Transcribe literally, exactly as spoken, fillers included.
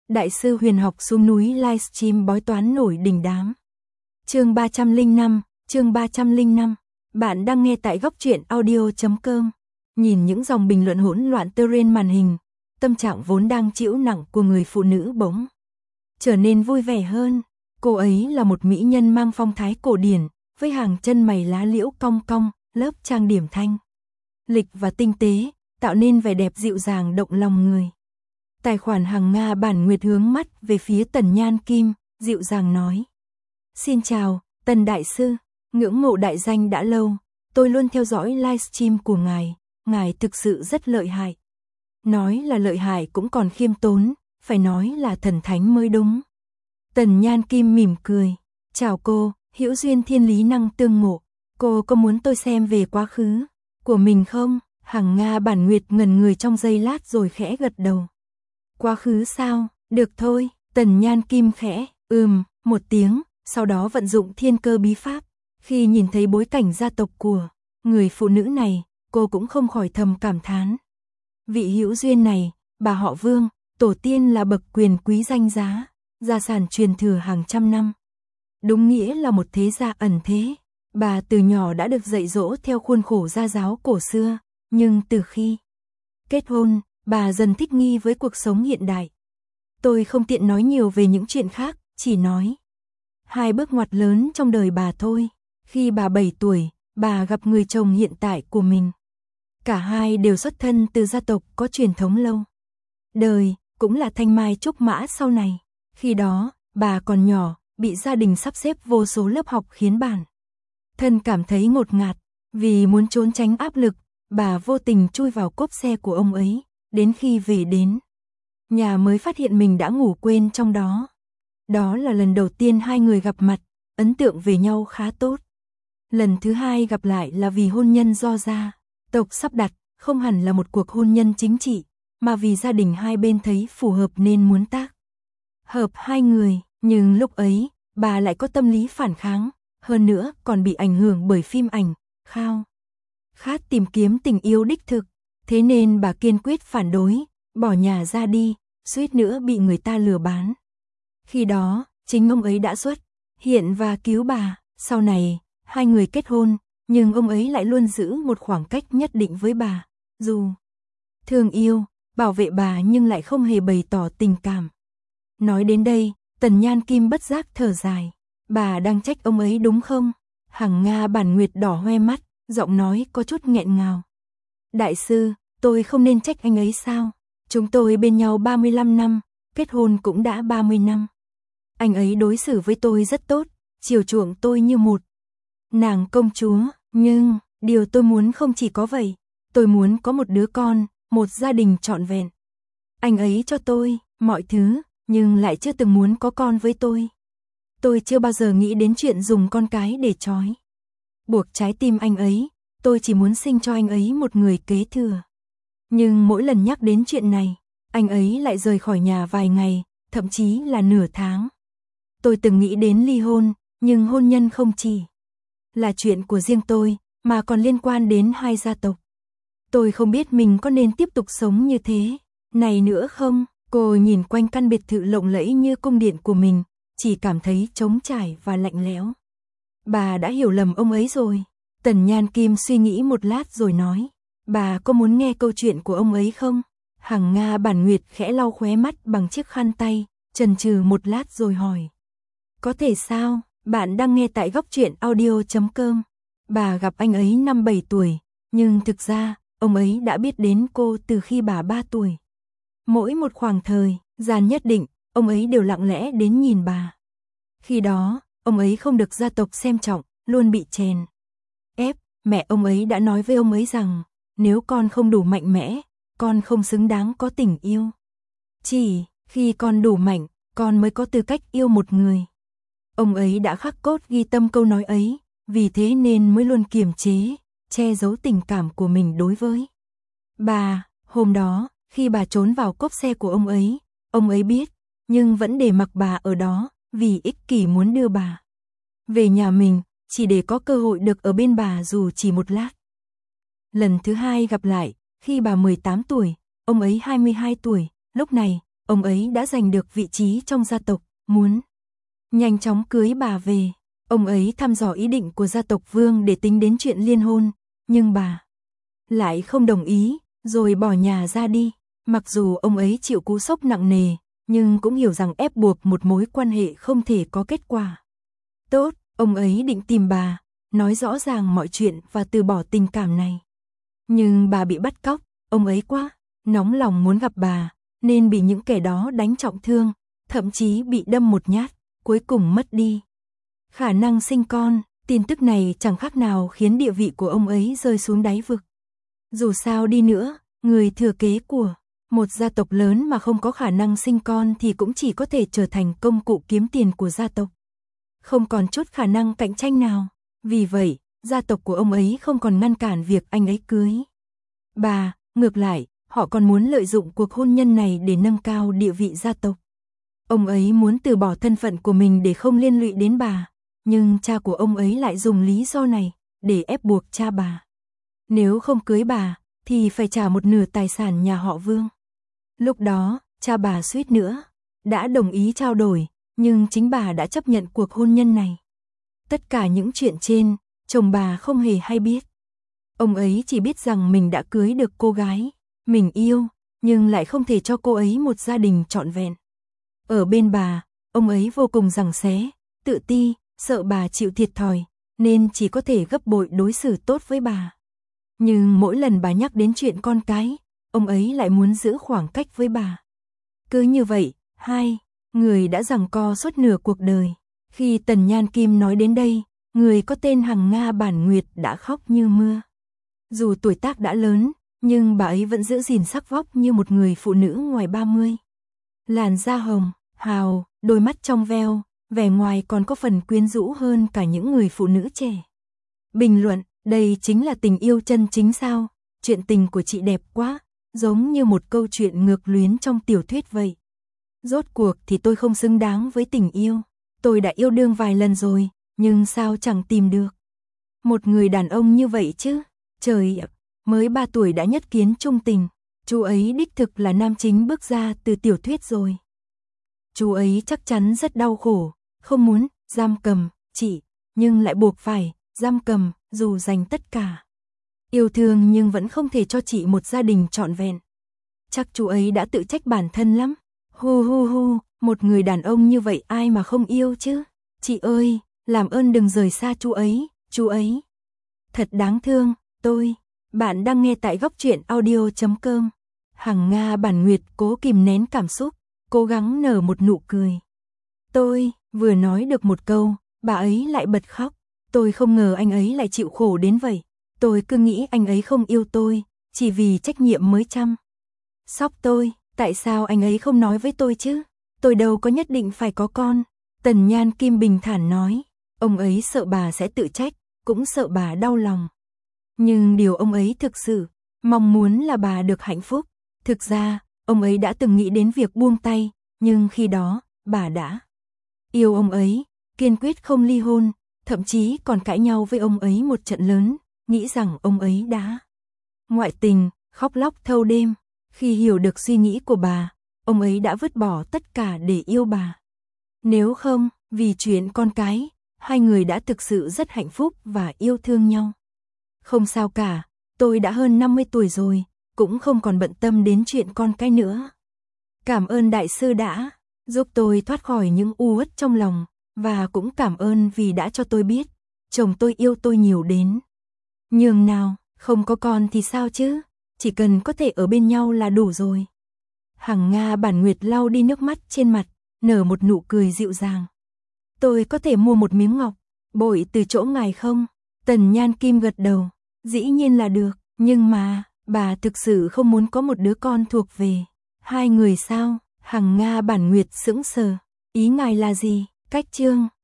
Đại sư huyền học xuống núi livestream bói toán nổi đình đám. Chương ba trăm lẻ năm, chương ba trăm lẻ năm. Bạn đang nghe tại góc truyện audio chấm com. Nhìn những dòng bình luận hỗn loạn tơ trên màn hình, tâm trạng vốn đang chịu nặng của người phụ nữ bỗng trở nên vui vẻ hơn. Cô ấy là một mỹ nhân mang phong thái cổ điển, với hàng chân mày lá liễu cong cong, lớp trang điểm thanh lịch và tinh tế, tạo nên vẻ đẹp dịu dàng động lòng người. Tài khoản Hằng Nga Bản Nguyệt hướng mắt về phía Tần Nhan Kim, dịu dàng nói: "Xin chào, Tần Đại Sư, ngưỡng mộ đại danh đã lâu, tôi luôn theo dõi livestream của ngài, ngài thực sự rất lợi hại." Nói là lợi hại cũng còn khiêm tốn, phải nói là thần thánh mới đúng. Tần Nhan Kim mỉm cười: "Chào cô, hữu duyên thiên lý năng tương ngộ, cô có muốn tôi xem về quá khứ của mình không?" Hằng Nga Bản Nguyệt ngẩn người trong giây lát rồi khẽ gật đầu. "Quá khứ sao, được thôi." Tần Nhan Kim khẽ ừm một tiếng, sau đó vận dụng thiên cơ bí pháp. Khi nhìn thấy bối cảnh gia tộc của người phụ nữ này, cô cũng không khỏi thầm cảm thán. Vị hữu duyên này, bà họ Vương, tổ tiên là bậc quyền quý danh giá, gia sản truyền thừa hàng trăm năm. Đúng nghĩa là một thế gia ẩn thế. Bà từ nhỏ đã được dạy dỗ theo khuôn khổ gia giáo cổ xưa, nhưng từ khi kết hôn, bà dần thích nghi với cuộc sống hiện đại. Tôi không tiện nói nhiều về những chuyện khác, chỉ nói hai bước ngoặt lớn trong đời bà thôi. Khi bà bảy tuổi, bà gặp người chồng hiện tại của mình. Cả hai đều xuất thân từ gia tộc có truyền thống lâu đời, cũng là thanh mai trúc mã sau này. Khi đó, bà còn nhỏ, bị gia đình sắp xếp vô số lớp học khiến bản thân cảm thấy ngột ngạt. Vì muốn trốn tránh áp lực, bà vô tình chui vào cốp xe của ông ấy, đến khi về đến nhà mới phát hiện mình đã ngủ quên trong đó. Đó là lần đầu tiên hai người gặp mặt, ấn tượng về nhau khá tốt. Lần thứ hai gặp lại là vì hôn nhân do gia tộc sắp đặt, không hẳn là một cuộc hôn nhân chính trị, mà vì gia đình hai bên thấy phù hợp nên muốn tác hợp hai người. Nhưng lúc ấy, bà lại có tâm lý phản kháng, hơn nữa còn bị ảnh hưởng bởi phim ảnh khao khát tìm kiếm tình yêu đích thực. Thế nên bà kiên quyết phản đối, bỏ nhà ra đi, suýt nữa bị người ta lừa bán. Khi đó, chính ông ấy đã xuất hiện và cứu bà. Sau này, hai người kết hôn, nhưng ông ấy lại luôn giữ một khoảng cách nhất định với bà. Dù thương yêu, bảo vệ bà nhưng lại không hề bày tỏ tình cảm. Nói đến đây, Tần Nhan Kim bất giác thở dài. Bà đang trách ông ấy đúng không? Hằng Nga Bản Nguyệt đỏ hoe mắt, giọng nói có chút nghẹn ngào. "Đại sư, tôi không nên trách anh ấy sao? Chúng tôi bên nhau ba mươi lăm năm, kết hôn cũng đã ba mươi năm. Anh ấy đối xử với tôi rất tốt, chiều chuộng tôi như một nàng công chúa, nhưng điều tôi muốn không chỉ có vậy, tôi muốn có một đứa con, một gia đình trọn vẹn. Anh ấy cho tôi mọi thứ, nhưng lại chưa từng muốn có con với tôi. Tôi chưa bao giờ nghĩ đến chuyện dùng con cái để trói buộc trái tim anh ấy, tôi chỉ muốn sinh cho anh ấy một người kế thừa. Nhưng mỗi lần nhắc đến chuyện này, anh ấy lại rời khỏi nhà vài ngày, thậm chí là nửa tháng. Tôi từng nghĩ đến ly hôn, nhưng hôn nhân không chỉ là chuyện của riêng tôi, mà còn liên quan đến hai gia tộc. Tôi không biết mình có nên tiếp tục sống như thế này nữa không?" Cô nhìn quanh căn biệt thự lộng lẫy như cung điện của mình, chỉ cảm thấy trống trải và lạnh lẽo. Bà đã hiểu lầm ông ấy rồi. Tần Nhan Kim suy nghĩ một lát rồi nói: "Bà có muốn nghe câu chuyện của ông ấy không?" Hằng Nga Bản Nguyệt khẽ lau khóe mắt bằng chiếc khăn tay, chần chừ một lát rồi hỏi: "Có thể sao?" Bạn đang nghe tại góc truyện audio chấm com. Bà gặp anh ấy năm bảy tuổi, nhưng thực ra, ông ấy đã biết đến cô từ khi bà ba tuổi. Mỗi một khoảng thời gian nhất định, ông ấy đều lặng lẽ đến nhìn bà. Khi đó, ông ấy không được gia tộc xem trọng, luôn bị chèn ép. Mẹ ông ấy đã nói với ông ấy rằng, nếu con không đủ mạnh mẽ, con không xứng đáng có tình yêu. Chỉ khi con đủ mạnh, con mới có tư cách yêu một người. Ông ấy đã khắc cốt ghi tâm câu nói ấy, vì thế nên mới luôn kiềm chế, che giấu tình cảm của mình đối với bà. Hôm đó, khi bà trốn vào cốp xe của ông ấy, ông ấy biết, nhưng vẫn để mặc bà ở đó, vì ích kỷ muốn đưa bà về nhà mình, chỉ để có cơ hội được ở bên bà dù chỉ một lát. Lần thứ hai gặp lại, khi bà mười tám tuổi, ông ấy hai mươi hai tuổi, lúc này, ông ấy đã giành được vị trí trong gia tộc, muốn nhanh chóng cưới bà về. Ông ấy thăm dò ý định của gia tộc Vương để tính đến chuyện liên hôn, nhưng bà lại không đồng ý, rồi bỏ nhà ra đi. Mặc dù ông ấy chịu cú sốc nặng nề, nhưng cũng hiểu rằng ép buộc một mối quan hệ không thể có kết quả tốt. Ông ấy định tìm bà, nói rõ ràng mọi chuyện và từ bỏ tình cảm này. Nhưng bà bị bắt cóc, ông ấy quá nóng lòng muốn gặp bà, nên bị những kẻ đó đánh trọng thương, thậm chí bị đâm một nhát, cuối cùng mất đi khả năng sinh con. Tin tức này chẳng khác nào khiến địa vị của ông ấy rơi xuống đáy vực. Dù sao đi nữa, người thừa kế của một gia tộc lớn mà không có khả năng sinh con thì cũng chỉ có thể trở thành công cụ kiếm tiền của gia tộc, không còn chút khả năng cạnh tranh nào. Vì vậy, gia tộc của ông ấy không còn ngăn cản việc anh ấy cưới bà, ngược lại, họ còn muốn lợi dụng cuộc hôn nhân này để nâng cao địa vị gia tộc. Ông ấy muốn từ bỏ thân phận của mình để không liên lụy đến bà, nhưng cha của ông ấy lại dùng lý do này để ép buộc cha bà. Nếu không cưới bà, thì phải trả một nửa tài sản nhà họ Vương. Lúc đó, cha bà suýt nữa đã đồng ý trao đổi, nhưng chính bà đã chấp nhận cuộc hôn nhân này. Tất cả những chuyện trên, chồng bà không hề hay biết. Ông ấy chỉ biết rằng mình đã cưới được cô gái mình yêu, nhưng lại không thể cho cô ấy một gia đình trọn vẹn. Ở bên bà, ông ấy vô cùng giằng xé, tự ti, sợ bà chịu thiệt thòi, nên chỉ có thể gấp bội đối xử tốt với bà. Nhưng mỗi lần bà nhắc đến chuyện con cái, ông ấy lại muốn giữ khoảng cách với bà. Cứ như vậy, hai người đã giằng co suốt nửa cuộc đời. Khi Tần Nhan Kim nói đến đây, người có tên Hằng Nga Bản Nguyệt đã khóc như mưa. Dù tuổi tác đã lớn, nhưng bà ấy vẫn giữ gìn sắc vóc như một người phụ nữ ngoài ba mươi. Làn da hồng, hào, đôi mắt trong veo, vẻ ngoài còn có phần quyến rũ hơn cả những người phụ nữ trẻ. Bình luận, đây chính là tình yêu chân chính sao? Chuyện tình của chị đẹp quá, giống như một câu chuyện ngược luyến trong tiểu thuyết vậy. Rốt cuộc thì tôi không xứng đáng với tình yêu. Tôi đã yêu đương vài lần rồi, nhưng sao chẳng tìm được một người đàn ông như vậy chứ? Trời ạ, mới ba tuổi đã nhất kiến chung tình. Chú ấy đích thực là nam chính bước ra từ tiểu thuyết rồi. Chú ấy chắc chắn rất đau khổ, không muốn giam cầm chị, nhưng lại buộc phải giam cầm dù dành tất cả yêu thương nhưng vẫn không thể cho chị một gia đình trọn vẹn. Chắc chú ấy đã tự trách bản thân lắm. Hu hu hu, một người đàn ông như vậy ai mà không yêu chứ? Chị ơi, làm ơn đừng rời xa chú ấy, chú ấy thật đáng thương. Tôi, bạn đang nghe tại góc truyện audio chấm com. Hằng Nga Bản Nguyệt cố kìm nén cảm xúc, cố gắng nở một nụ cười. Tôi, vừa nói được một câu, bà ấy lại bật khóc. Tôi không ngờ anh ấy lại chịu khổ đến vậy. Tôi cứ nghĩ anh ấy không yêu tôi, chỉ vì trách nhiệm mới chăm sóc tôi. Tại sao anh ấy không nói với tôi chứ? Tôi đâu có nhất định phải có con. Tần Nhan Kim bình thản nói. Ông ấy sợ bà sẽ tự trách, cũng sợ bà đau lòng. Nhưng điều ông ấy thực sự mong muốn là bà được hạnh phúc. Thực ra, ông ấy đã từng nghĩ đến việc buông tay, nhưng khi đó, bà đã yêu ông ấy, kiên quyết không ly hôn, thậm chí còn cãi nhau với ông ấy một trận lớn, nghĩ rằng ông ấy đã ngoại tình, khóc lóc thâu đêm. Khi hiểu được suy nghĩ của bà, ông ấy đã vứt bỏ tất cả để yêu bà. Nếu không, vì chuyện con cái, hai người đã thực sự rất hạnh phúc và yêu thương nhau. Không sao cả, tôi đã hơn năm mươi tuổi rồi, cũng không còn bận tâm đến chuyện con cái nữa. Cảm ơn đại sư đã giúp tôi thoát khỏi những u uất trong lòng, và cũng cảm ơn vì đã cho tôi biết, chồng tôi yêu tôi nhiều đến nhường nào. Không có con thì sao chứ, chỉ cần có thể ở bên nhau là đủ rồi. Hằng Nga Bản Nguyệt lau đi nước mắt trên mặt, nở một nụ cười dịu dàng. Tôi có thể mua một miếng ngọc bội từ chỗ ngài không? Tần Nhan Kim gật đầu, dĩ nhiên là được, nhưng mà, bà thực sự không muốn có một đứa con thuộc về hai người sao? Hằng Nga Bản Nguyệt sững sờ, ý ngài là gì? Cách chương